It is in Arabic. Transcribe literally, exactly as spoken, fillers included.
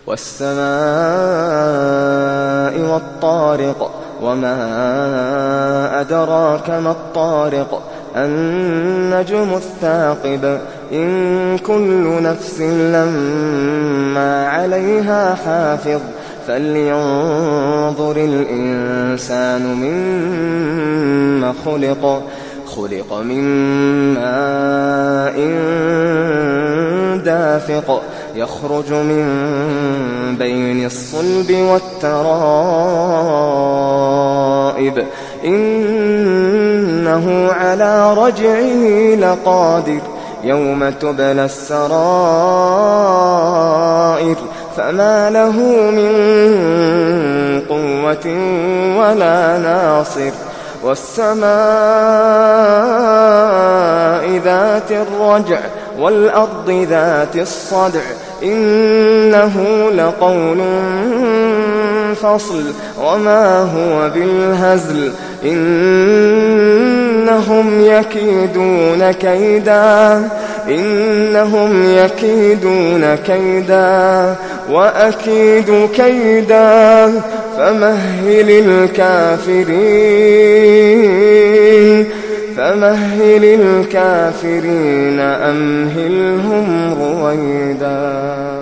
والسماء والطارق وما أدراك ما الطارق النجم الثاقب إن كل نفس لما عليها حافظ فلينظر الإنسان مما خلق خلق من ماء دافق يخرج من بين الصلب والترائب إنه على رجعه لقادر يوم تبلى السرائر فما له من قوة ولا ناصر والسماء ذات الرجع والأرض ذات الصدع إنه لقول فصل وما هو بالهزل إنهم يكيدون كيدا إنهم يكيدون كيدا وأكيد كيدا فمهل الكافرين فمهل الكافرين أمهلهم رويدا.